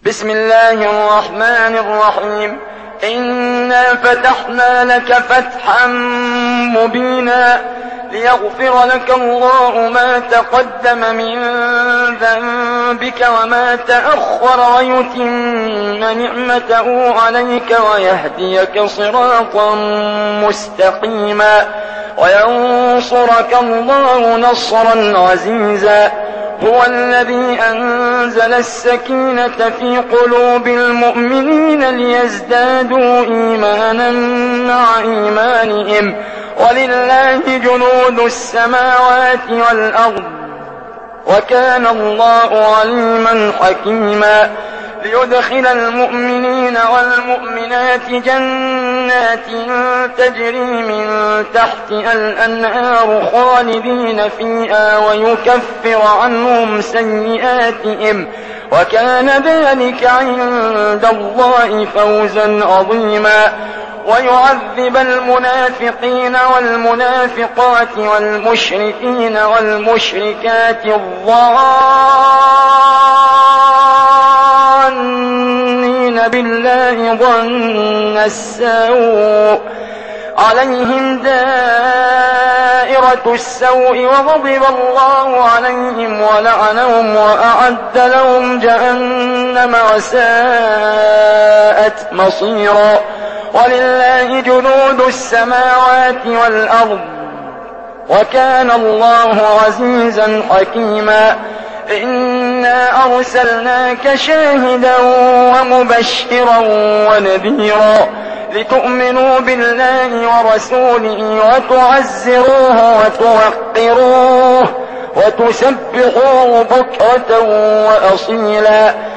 بسم الله الرحمن الرحيم. إنا فتحنا لك فتحا مبينا ليغفر لك الله ما تقدم من ذنبك وما تأخر ويتم نعمته عليك ويهديك صراطا مستقيما وينصرك الله نصرا عزيزا. هو الذي أنزل السكينة في قلوب المؤمنين ليزدادوا إيمانا مع إيمانهم ولله جنود السماوات والأرض وكان الله عليما حكيما. ليدخل المؤمنين والمؤمنات جنات تجري من تحتها الأنهار خالدين فيها ويكفر عنهم سيئاتهم وكان ذلك عند الله فوزا عظيما. ويعذب المنافقين والمنافقات والمشركين والمشركات الظانين بالله ظن السوء عليهم دائرة السوء وغضب الله عليهم ولعنهم وأعد لهم جهنم وساءت مصيرا. ولله جنود السماوات والأرض وكان الله عزيزا حكيما. إنا أرسلناك شاهدا ومبشرا ونذيرا لتؤمنوا بالله ورسوله وتعزروه وتوقروه وتسبحوه بكرة وأصيلا.